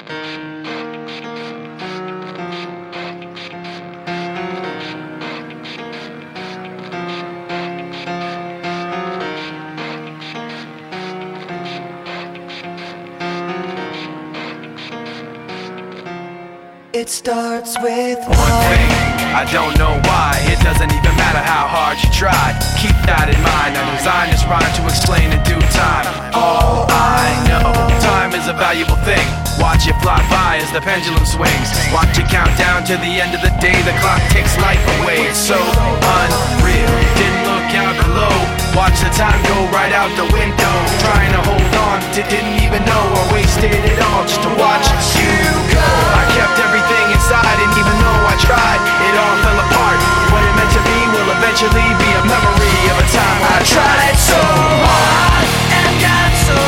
It starts with one thing, I don't know why. It doesn't even matter how hard you try. Keep that in mind. I designed this rhyme to explain in due time. All I know, time is a valuable thing. Watch it fly by as the pendulum swings. Watch it count down to the end of the day. The clock takes life away. It's so unreal. Didn't look out below. Watch the time go right out the window. Trying to hold on to didn't even know I wasted it all just to watch you go. I kept everything inside, and even though I tried, it all fell apart. What it meant to be will eventually be a memory of a time when I tried so hard and got so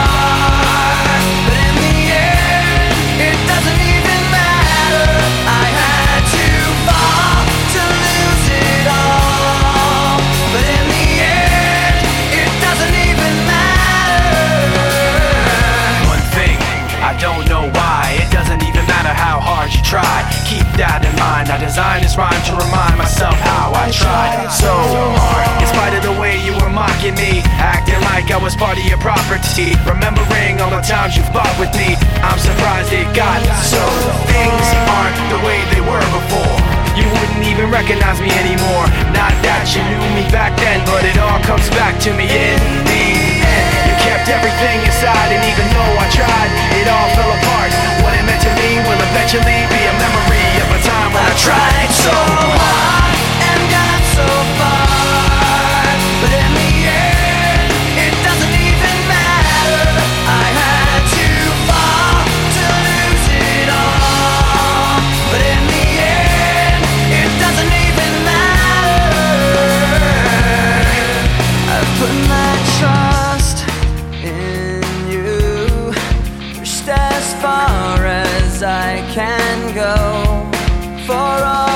far, but in the end, it doesn't even matter. I had to fall to lose it all, but in the end, it doesn't even matter. One thing, I don't know why. It doesn't even matter how hard you try. Keep that in mind. I designed this rhyme to remind myself how I tried so hard. In spite of the way you were mocking me, acting like I was part of your property, remembering all the times you fought with me, I'm surprised it got so. Things aren't the way they were before. You wouldn't even recognize me anymore. Not that you knew me back then, but it all comes back to me in the end. You kept everything inside, and even though I tried, it all fell apart. What it meant to me will eventually be a memory of a time when I tried so hard and got so far, but in the end, it doesn't even matter. I had to fall to lose it all, but in the end, it doesn't even matter. I've put my trust in you, pushed as far as I can go for all